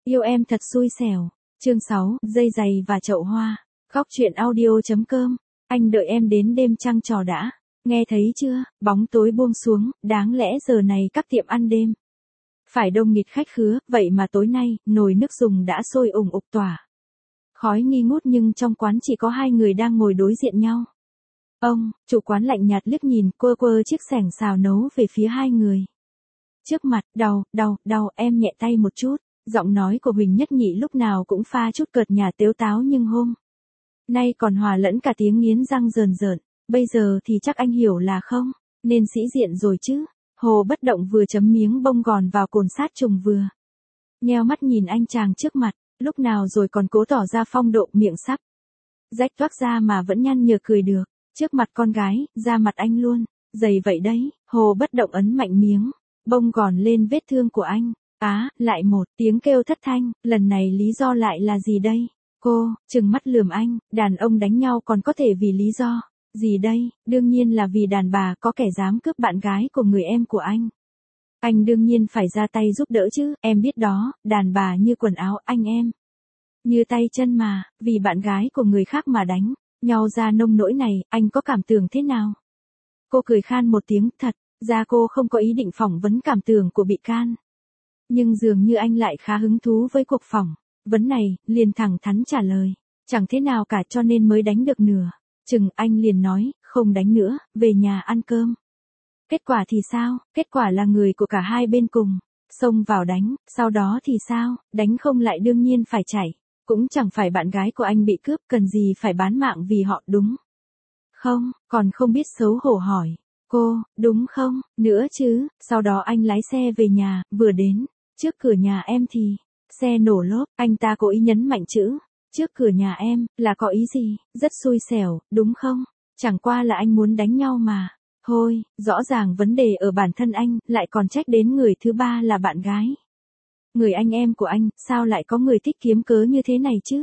Yêu em thật xui xẻo. Chương 6, dây giày và chậu hoa. Góc truyện audio.com. Anh đợi em đến đêm trăng tròn đã. Nghe thấy chưa, bóng tối buông xuống, đáng lẽ giờ này các tiệm ăn đêm phải đông nghịt khách khứa, vậy mà tối nay, nồi nước dùng đã sôi ủng ục tỏa. Khói nghi ngút nhưng trong quán chỉ có hai người đang ngồi đối diện nhau. Ông, chủ quán lạnh nhạt liếc nhìn, quơ quơ chiếc xẻng xào nấu về phía hai người. Trước mặt, đau, em nhẹ tay một chút. Giọng nói của Huỳnh Nhất Nhị lúc nào cũng pha chút cợt nhả tếu táo nhưng hôm nay còn hòa lẫn cả tiếng nghiến răng rờn rợn. Bây giờ thì chắc anh hiểu là không, nên sĩ diện rồi chứ. Hồ Bất Động vừa chấm miếng bông gòn vào cồn sát trùng vừa nheo mắt nhìn anh chàng trước mặt, lúc nào rồi còn cố tỏ ra phong độ, miệng sắp rách toác ra mà vẫn nhăn nhở cười được. Trước mặt con gái, ra mặt anh luôn, dày vậy đấy. Hồ Bất Động ấn mạnh miếng bông gòn lên vết thương của anh. Lại một tiếng kêu thất thanh, lần này lý do lại là gì đây? Cô, trừng mắt lườm anh, đàn ông đánh nhau còn có thể vì lý do gì đây? Đương nhiên là vì đàn bà có kẻ dám cướp bạn gái của người em của anh. Anh đương nhiên phải ra tay giúp đỡ chứ, em biết đó, đàn bà như quần áo, anh em như tay chân mà, vì bạn gái của người khác mà đánh nhau ra nông nỗi này, anh có cảm tưởng thế nào? Cô cười khan một tiếng, thật ra cô không có ý định phỏng vấn cảm tưởng của bị can. Nhưng dường như anh lại khá hứng thú với cuộc phỏng vấn này, liền thẳng thắn trả lời. Chẳng thế nào cả cho nên mới đánh được nửa. Chừng anh liền nói, không đánh nữa, về nhà ăn cơm. Kết quả thì sao? Kết quả là người của cả hai bên cùng xông vào đánh, sau đó thì sao? Đánh không lại đương nhiên phải chạy. Cũng chẳng phải bạn gái của anh bị cướp, cần gì phải bán mạng vì họ, đúng không? Còn không biết xấu hổ hỏi. Cô, đúng không? Nữa chứ. Sau đó anh lái xe về nhà, vừa đến trước cửa nhà em thì xe nổ lốp. Anh ta cố ý nhấn mạnh chữ trước cửa nhà em, là có ý gì? Rất xui xẻo, đúng không? Chẳng qua là anh muốn đánh nhau mà. Thôi, rõ ràng vấn đề ở bản thân anh, lại còn trách đến người thứ ba là bạn gái. Người anh em của anh, sao lại có người thích kiếm cớ như thế này chứ?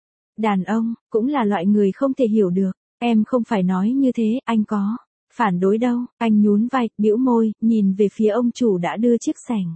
Đàn ông, cũng là loại người không thể hiểu được. Em không phải nói như thế, anh có phản đối đâu. Anh nhún vai, bĩu môi, nhìn về phía ông chủ đã đưa chiếc xẻng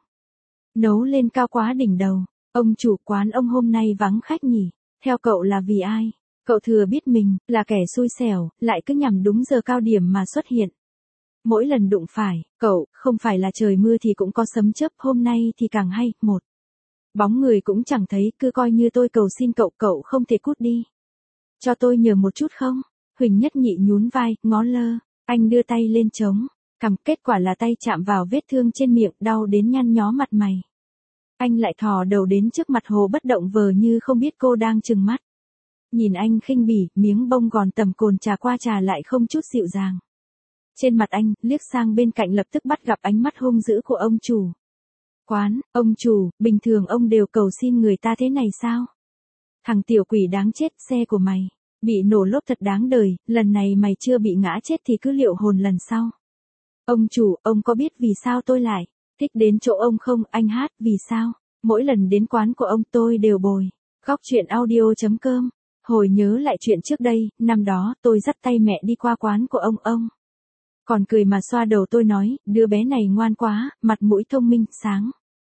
nấu lên cao quá đỉnh đầu. Ông chủ quán, ông hôm nay vắng khách nhỉ? Theo cậu là vì ai? Cậu thừa biết mình là kẻ xui xẻo, lại cứ nhằm đúng giờ cao điểm mà xuất hiện. Mỗi lần đụng phải, cậu, không phải là trời mưa thì cũng có sấm chớp, hôm nay thì càng hay, một bóng người cũng chẳng thấy, cứ coi như tôi cầu xin cậu, cậu không thể cút đi. Cho tôi nhờ một chút không? Huỳnh Nhất Nhị nhún vai, ngó lơ, anh đưa tay lên chống cằm, kết quả là tay chạm vào vết thương trên miệng, đau đến nhăn nhó mặt mày. Anh lại thò đầu đến trước mặt Hồ Bất Động vờ như không biết cô đang trừng mắt. Nhìn anh khinh bỉ, miếng bông gòn tầm cồn trà qua trà lại không chút dịu dàng. Trên mặt anh, liếc sang bên cạnh lập tức bắt gặp ánh mắt hung dữ của ông chủ quán. Ông chủ, bình thường ông đều cầu xin người ta thế này sao? Thằng tiểu quỷ đáng chết, xe của mày bị nổ lốp thật đáng đời, lần này mày chưa bị ngã chết thì cứ liệu hồn lần sau. Ông chủ, ông có biết vì sao tôi lại thích đến chỗ ông không? Anh hát, vì sao? Mỗi lần đến quán của ông tôi đều bồi. Góc truyện audio.com. Hồi nhớ lại chuyện trước đây, năm đó tôi dắt tay mẹ đi qua quán của ông còn cười mà xoa đầu tôi nói, đứa bé này ngoan quá, mặt mũi thông minh, sáng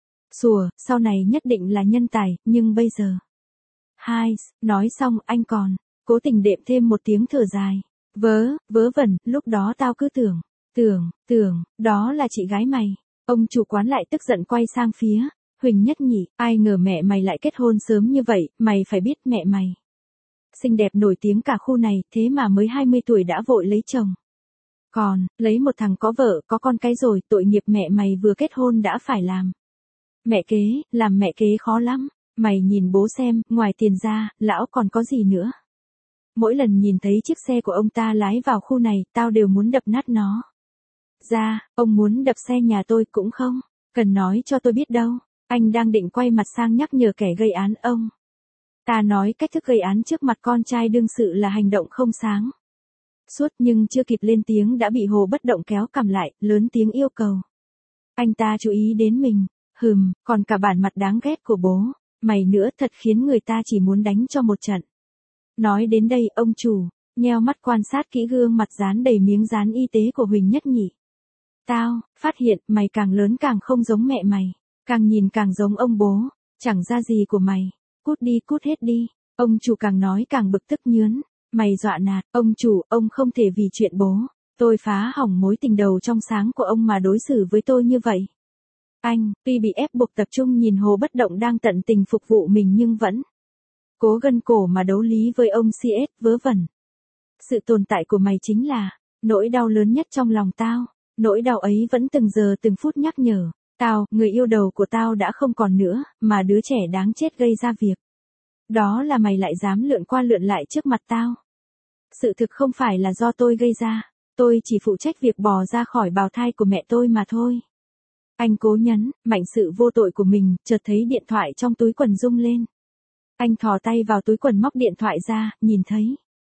sủa, sau này nhất định là nhân tài, nhưng bây giờ. Nói xong anh còn cố tình đệm thêm một tiếng thở dài. Vớ vẩn, lúc đó tao cứ tưởng, đó là chị gái mày. Ông chủ quán lại tức giận quay sang phía Huỳnh Nhất Nhị, ai ngờ mẹ mày lại kết hôn sớm như vậy, mày phải biết mẹ mày xinh đẹp nổi tiếng cả khu này, thế mà mới 20 tuổi đã vội lấy chồng. Còn, lấy một thằng có vợ, có con cái rồi, tội nghiệp mẹ mày vừa kết hôn đã phải làm mẹ kế khó lắm. Mày nhìn bố xem, ngoài tiền ra, lão còn có gì nữa. Mỗi lần nhìn thấy chiếc xe của ông ta lái vào khu này, tao đều muốn đập nát nó. Ông muốn đập xe nhà tôi cũng không cần nói cho tôi biết đâu. Anh đang định quay mặt sang nhắc nhở kẻ gây án ông ta nói cách thức gây án trước mặt con trai đương sự là hành động không sáng suốt, nhưng chưa kịp lên tiếng đã bị Hồ Bất Động kéo cằm lại, lớn tiếng yêu cầu. Anh ta chú ý đến mình, còn cả bản mặt đáng ghét của bố mày nữa, thật khiến người ta chỉ muốn đánh cho một trận. Nói đến đây, ông chủ nheo mắt quan sát kỹ gương mặt dán đầy miếng dán y tế của Huỳnh Nhất Nhị. Tao phát hiện mày càng lớn càng không giống mẹ mày, càng nhìn càng giống ông bố. Chẳng ra gì của mày. Cút đi, cút hết đi. Ông chủ càng nói càng bực tức nhướn. Mày dọa nạt, ông chủ, ông không thể vì chuyện bố tôi phá hỏng mối tình đầu trong sáng của ông mà đối xử với tôi như vậy. Anh, tuy bị ép buộc tập trung nhìn Hồ Bất Động đang tận tình phục vụ mình nhưng vẫn cố gân cổ mà đấu lý với ông CS vớ vẩn. Sự tồn tại của mày chính là nỗi đau lớn nhất trong lòng tao. Nỗi đau ấy vẫn từng giờ từng phút nhắc nhở tao, người yêu đầu của tao đã không còn nữa, mà đứa trẻ đáng chết gây ra việc đó là mày lại dám lượn qua lượn lại trước mặt tao. Sự thực không phải là do tôi gây ra, tôi chỉ phụ trách việc bò ra khỏi bào thai của mẹ tôi mà thôi. Anh cố nhấn mạnh sự vô tội của mình, chợt thấy điện thoại trong túi quần rung lên. Anh thò tay vào túi quần móc điện thoại ra, nhìn thấy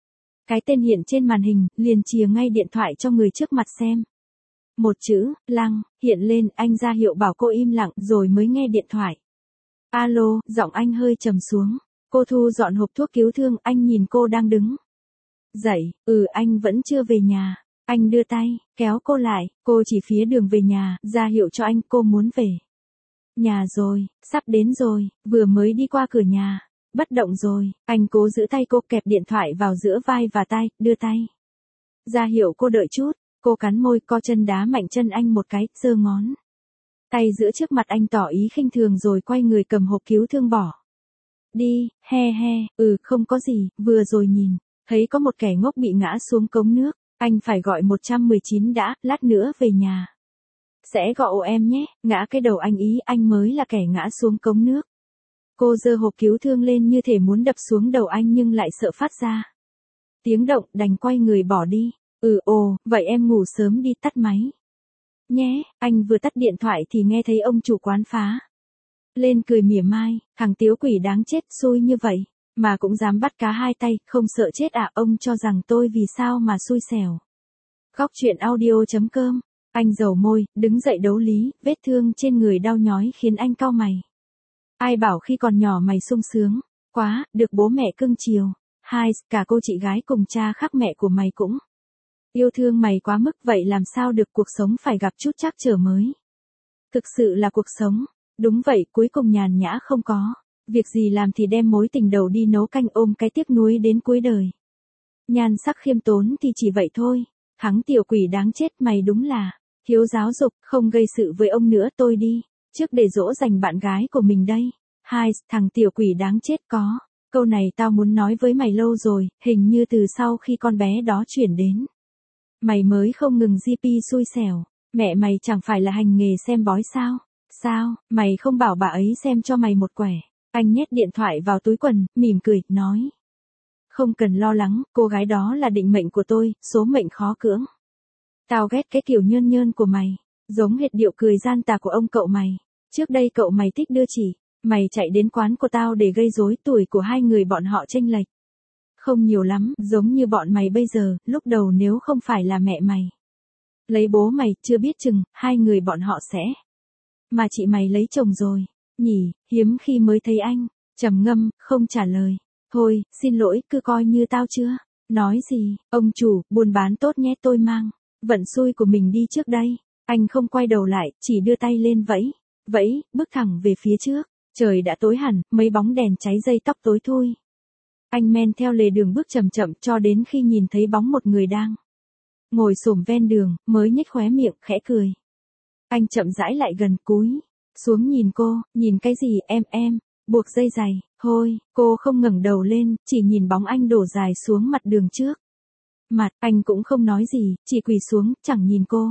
cái tên hiện trên màn hình, liền chìa ngay điện thoại cho người trước mặt xem. Một chữ, Lăng, hiện lên, anh ra hiệu bảo cô im lặng rồi mới nghe điện thoại. Alo, giọng anh hơi trầm xuống. Cô thu dọn hộp thuốc cứu thương, anh nhìn cô đang đứng dậy, anh vẫn chưa về nhà. Anh đưa tay, kéo cô lại, cô chỉ phía đường về nhà, ra hiệu cho anh, cô muốn về nhà rồi, sắp đến rồi, vừa mới đi qua cửa nhà. Bất Động rồi, anh cố giữ tay cô, kẹp điện thoại vào giữa vai và tay, đưa tay ra hiệu cô đợi chút. Cô cắn môi, co chân đá mạnh chân anh một cái, giơ ngón tay giữa trước mặt anh tỏ ý khinh thường rồi quay người cầm hộp cứu thương bỏ đi. He he, không có gì, vừa rồi nhìn thấy có một kẻ ngốc bị ngã xuống cống nước, anh phải gọi 119 đã, lát nữa về nhà sẽ gọi ổ em nhé. Ngã cái đầu anh ý, anh mới là kẻ ngã xuống cống nước. Cô giơ hộp cứu thương lên như thể muốn đập xuống đầu anh nhưng lại sợ phát ra tiếng động, đành quay người bỏ đi. Vậy em ngủ sớm đi, tắt máy nhé. Anh vừa tắt điện thoại thì nghe thấy ông chủ quán phá lên cười mỉa mai, thằng tiếu quỷ đáng chết, xui như vậy mà cũng dám bắt cá hai tay, không sợ chết à? Ông cho rằng tôi vì sao mà xui xẻo. Góc truyện audio.com. Anh dầu môi, đứng dậy đấu lý, vết thương trên người đau nhói khiến anh cau mày. Ai bảo khi còn nhỏ mày sung sướng quá, được bố mẹ cưng chiều. Hai, cả cô chị gái cùng cha khác mẹ của mày cũng yêu thương mày quá mức, vậy làm sao được, cuộc sống phải gặp chút trắc trở mới thực sự là cuộc sống. Đúng vậy, cuối cùng nhàn nhã không có việc gì làm thì đem mối tình đầu đi nấu canh, ôm cái tiếc nuối đến cuối đời. Nhan sắc khiêm tốn thì chỉ vậy thôi. Thằng tiểu quỷ đáng chết, mày đúng là thiếu giáo dục, không gây sự với ông nữa, tôi đi trước để dỗ dành bạn gái của mình đây. Hai, thằng tiểu quỷ đáng chết, có câu này tao muốn nói với mày lâu rồi, hình như từ sau khi con bé đó chuyển đến mày mới không ngừng GP xui xẻo. Mẹ mày chẳng phải là hành nghề xem bói sao? Sao, mày không bảo bà ấy xem cho mày một quẻ? Anh nhét điện thoại vào túi quần, mỉm cười, nói. Không cần lo lắng, cô gái đó là định mệnh của tôi, số mệnh khó cưỡng. Tao ghét cái kiểu nhơn nhơn của mày, giống hệt điệu cười gian tà của ông cậu mày. Trước đây cậu mày thích đưa chỉ, mày chạy đến quán của tao để gây rối, tuổi của hai người bọn họ chênh lệch không nhiều lắm, giống như bọn mày bây giờ, lúc đầu nếu không phải là mẹ mày lấy bố mày, chưa biết chừng hai người bọn họ sẽ mà chị mày lấy chồng rồi nhỉ. Hiếm khi mới thấy anh trầm ngâm, không trả lời. Thôi, xin lỗi, cứ coi như tao chưa nói gì. Ông chủ, buôn bán tốt nhé, tôi mang vận xui của mình đi trước đây. Anh không quay đầu lại, chỉ đưa tay lên vẫy, bước thẳng về phía trước. Trời đã tối hẳn, mấy bóng đèn cháy dây tóc tối thui. Anh men theo lề đường bước chậm chậm cho đến khi nhìn thấy bóng một người đang ngồi xổm ven đường, mới nhếch khóe miệng, khẽ cười. Anh chậm rãi lại gần, cúi xuống nhìn cô. Nhìn cái gì em? Buộc dây giày. Thôi, cô không ngẩng đầu lên, chỉ nhìn bóng anh đổ dài xuống mặt đường trước mặt. Anh cũng không nói gì, chỉ quỳ xuống, chẳng nhìn cô.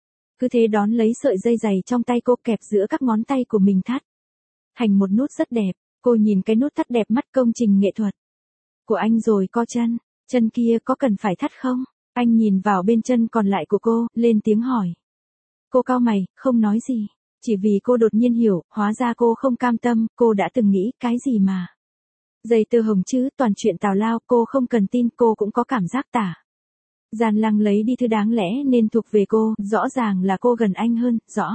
Cứ thế đón lấy sợi dây giày trong tay cô, kẹp giữa các ngón tay của mình thắt thành một nút rất đẹp. Cô nhìn cái nút thắt đẹp mắt, công trình nghệ thuật của anh rồi co chân kia có cần phải thắt không? Anh nhìn vào bên chân còn lại của cô, lên tiếng hỏi. Cô cau mày, không nói gì. Chỉ vì cô đột nhiên hiểu, hóa ra cô không cam tâm, cô đã từng nghĩ, cái gì mà dây tơ hồng chứ, toàn chuyện tào lao, cô không cần tin, cô cũng có cảm giác tả Giàn Lăng lấy đi thứ đáng lẽ nên thuộc về cô, rõ ràng là cô gần anh hơn, rõ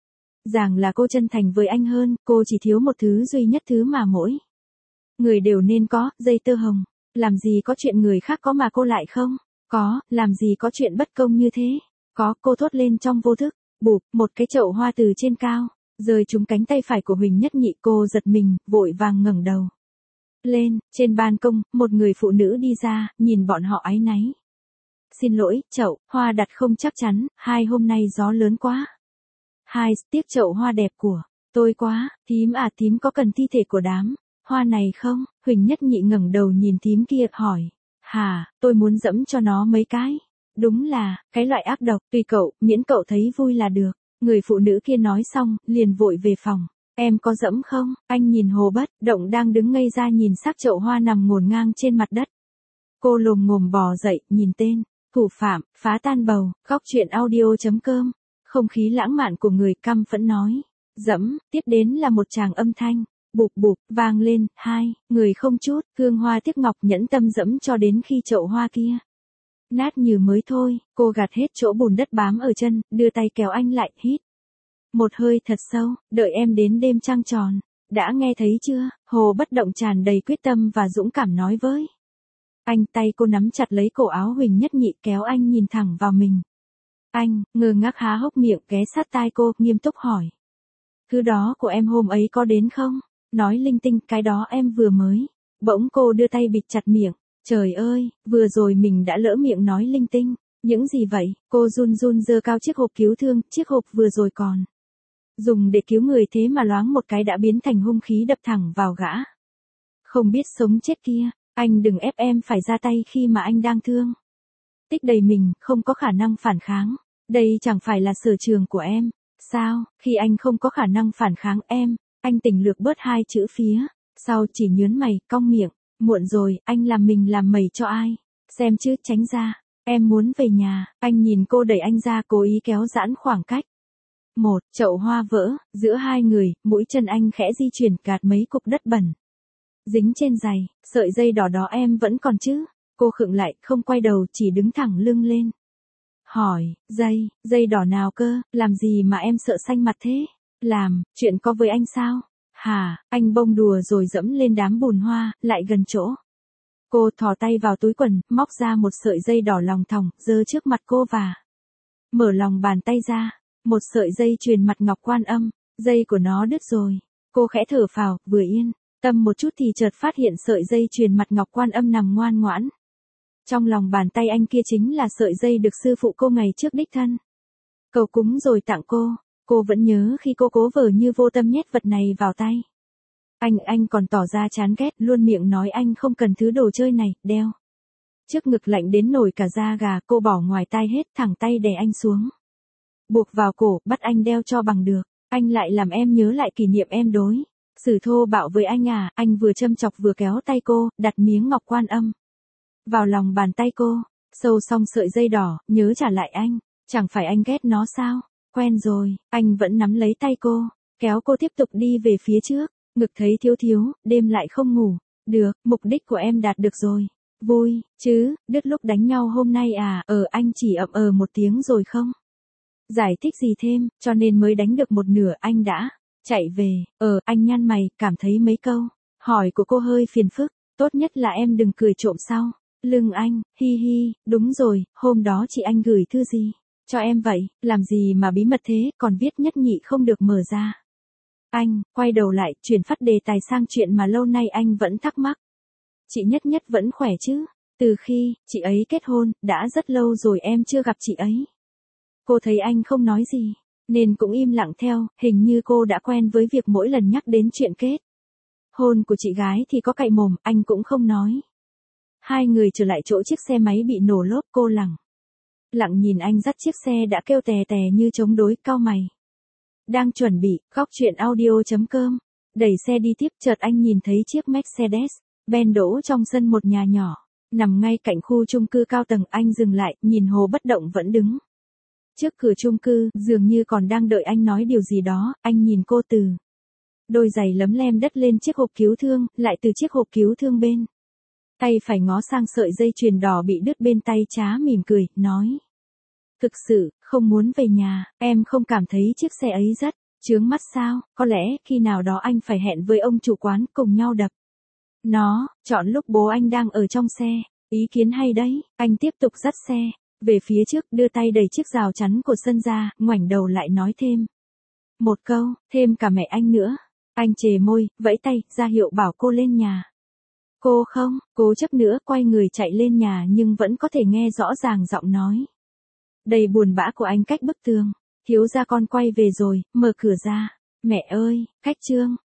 ràng là cô chân thành với anh hơn, cô chỉ thiếu một thứ duy nhất, thứ mà mỗi người đều nên có, dây tơ hồng. Làm gì có chuyện người khác có mà cô lại không có, làm gì có chuyện bất công như thế. Có, cô thốt lên trong vô thức. Bụp, một cái chậu hoa từ trên cao Rơi trúng cánh tay phải của Huỳnh Nhất Nhị, cô giật mình, vội vàng ngẩng đầu lên. Trên ban công, một người phụ nữ đi ra, nhìn bọn họ áy náy. Xin lỗi, chậu hoa đặt không chắc chắn, hôm nay gió lớn quá. Tiếc chậu hoa đẹp của tôi quá. Thím à, thím có cần thi thể của đám hoa này không? Huỳnh Nhất Nhị ngẩng đầu nhìn thím kia, hỏi. Tôi muốn dẫm cho nó mấy cái. Đúng là, cái loại ác độc, tùy cậu, miễn cậu thấy vui là được. Người phụ nữ kia nói xong, liền vội về phòng. Em có dẫm không? Anh nhìn Hồ Bất Động đang đứng ngây ra nhìn xác chậu hoa nằm ngổn ngang trên mặt đất. Cô lồm ngồm bò dậy, nhìn tên thủ phạm, phá tan bầu. Góc truyện audio.com. Không khí lãng mạn của người căm phẫn nói. Dẫm, tiếp đến là một tràng âm thanh. Bụp bụp, vang lên. Người không chút, Hương Hoa tiếc ngọc nhẫn tâm dẫm cho đến khi chậu hoa kia nát như mới thôi. Cô gạt hết chỗ bùn đất bám ở chân, đưa tay kéo anh lại, hít một hơi thật sâu. Đợi em đến đêm trăng tròn. Đã nghe thấy chưa? Hồ Bất Động tràn đầy quyết tâm và dũng cảm nói với anh. Tay cô nắm chặt lấy cổ áo Huỳnh Nhất Nhị, kéo anh nhìn thẳng vào mình. Anh ngơ ngác há hốc miệng, ghé sát tai cô, nghiêm túc hỏi. Thứ đó của em hôm ấy có đến không? Nói linh tinh, cái đó em vừa mới. Bỗng cô đưa tay bịt chặt miệng. Trời ơi, vừa rồi mình đã lỡ miệng nói linh tinh. Những gì vậy? Cô run run giơ cao chiếc hộp cứu thương, chiếc hộp vừa rồi còn dùng để cứu người, thế mà loáng một cái đã biến thành hung khí đập thẳng vào gã không biết sống chết kia. Anh đừng ép em phải ra tay khi mà anh đang thương tích đầy mình, không có khả năng phản kháng. Đây chẳng phải là sở trường của em. Sao, khi anh không có khả năng phản kháng em, anh tỉnh lược bớt hai chữ phía sau, chỉ nhớn mày, cong miệng. Muộn rồi, anh làm mình làm mẩy cho ai xem chứ, tránh ra. Em muốn về nhà. Anh nhìn cô đẩy anh ra, cố ý kéo giãn khoảng cách. Chậu hoa vỡ, giữa hai người, mũi chân anh khẽ di chuyển, gạt mấy cục đất bẩn dính trên giày. Sợi dây đỏ đó em vẫn còn chứ? Cô khựng lại, không quay đầu, chỉ đứng thẳng lưng lên. Hỏi, dây đỏ nào cơ? Làm gì mà em sợ xanh mặt thế? Làm chuyện có với anh sao? Anh bông đùa rồi dẫm lên đám bùn hoa, lại gần chỗ. Cô thò tay vào túi quần, móc ra một sợi dây đỏ lòng thòng, giơ trước mặt cô và mở lòng bàn tay ra. Một sợi dây chuyền mặt ngọc Quan Âm. Dây của nó đứt rồi. Cô khẽ thở phào, vừa yên tâm một chút thì chợt phát hiện sợi dây chuyền mặt ngọc Quan Âm nằm ngoan ngoãn trong lòng bàn tay anh kia, chính là sợi dây được sư phụ cô ngày trước đích thân cầu cúng rồi tặng cô. Cô vẫn nhớ khi cô cố vờ như vô tâm nhét vật này vào tay anh còn tỏ ra chán ghét, luôn miệng nói anh không cần thứ đồ chơi này, đeo trước ngực lạnh đến nổi cả da gà. Cô bỏ ngoài tai hết, thẳng tay đè anh xuống, buộc vào cổ, bắt anh đeo cho bằng được. Anh lại làm em nhớ lại kỷ niệm em đối xử thô bạo với anh à? Anh vừa châm chọc vừa kéo tay cô, đặt miếng ngọc Quan Âm vào lòng bàn tay cô. Sâu xong sợi dây đỏ, nhớ trả lại anh. Chẳng phải anh ghét nó sao? Quen rồi. Anh vẫn nắm lấy tay cô, kéo cô tiếp tục đi về phía trước. Ngực thấy thiếu, đêm lại không ngủ được. Mục đích của em đạt được rồi. Vui chứ? Đứt lúc đánh nhau hôm nay à? Anh chỉ một tiếng rồi không giải thích gì thêm, cho nên mới đánh được một nửa. Anh đã chạy về. Anh nhăn mày, cảm thấy mấy câu hỏi của cô hơi phiền phức. Tốt nhất là em đừng cười trộm sau lưng anh. Hi, đúng rồi, hôm đó chị anh gửi thư gì cho em vậy? Làm gì mà bí mật thế, còn viết Nhất Nhị không được mở ra. Anh quay đầu lại, chuyển phát đề tài sang chuyện mà lâu nay anh vẫn thắc mắc. Chị Nhất vẫn khỏe chứ? Từ khi chị ấy kết hôn, đã rất lâu rồi em chưa gặp chị ấy. Cô thấy anh không nói gì, nên cũng im lặng theo. Hình như cô đã quen với việc mỗi lần nhắc đến chuyện kết hôn của chị gái thì có cạy mồm. Anh cũng không nói. Hai người trở lại chỗ chiếc xe máy bị nổ lốp. Cô lặng nhìn anh dắt chiếc xe đã kêu tè tè như chống đối, cau mày. Đang chuẩn bị. Góc truyện audio.com. Đẩy xe đi tiếp, chợt anh nhìn thấy chiếc Mercedes-Benz đỗ trong sân một nhà nhỏ, nằm ngay cạnh khu chung cư cao tầng. Anh dừng lại, nhìn Hồ Bất Động vẫn đứng trước cửa chung cư, dường như còn đang đợi anh nói điều gì đó. Anh nhìn cô từ đôi giày lấm lem đất lên chiếc hộp cứu thương, lại từ chiếc hộp cứu thương bên tay phải ngó sang sợi dây chuyền đỏ bị đứt bên tay trái, mỉm cười, nói. Thực sự, không muốn về nhà. Em không cảm thấy chiếc xe ấy rất chướng mắt sao? Có lẽ, khi nào đó anh phải hẹn với ông chủ quán, cùng nhau đập nó, chọn lúc bố anh đang ở trong xe. Ý kiến hay đấy. Anh tiếp tục dắt xe về phía trước, đưa tay đẩy chiếc rào chắn của sân ra, ngoảnh đầu lại nói thêm. Một câu, thêm cả mẹ anh nữa. Anh chề môi, vẫy tay, ra hiệu bảo cô lên nhà. Cô không, cố chấp nữa, quay người chạy lên nhà nhưng vẫn có thể nghe rõ ràng giọng nói. Đầy buồn bã của anh cách bức tường. Thiếu gia con quay về rồi, mở cửa ra. Mẹ ơi, khách Trương.